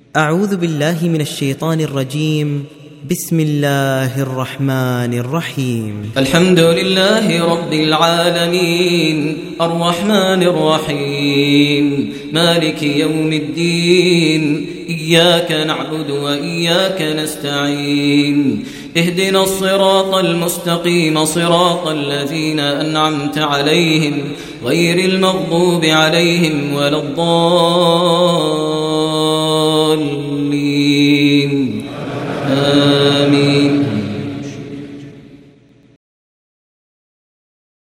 أعوذ بالله من الشيطان الرجيم. بسم الله الرحمن الرحيم. الحمد لله رب العالمين، الرحمن الرحيم، مالك يوم الدين، إياك نعبد وإياك نستعين، اهدنا الصراط المستقيم، صراط الذين أنعمت عليهم غير المغضوب عليهم ولا الضالين.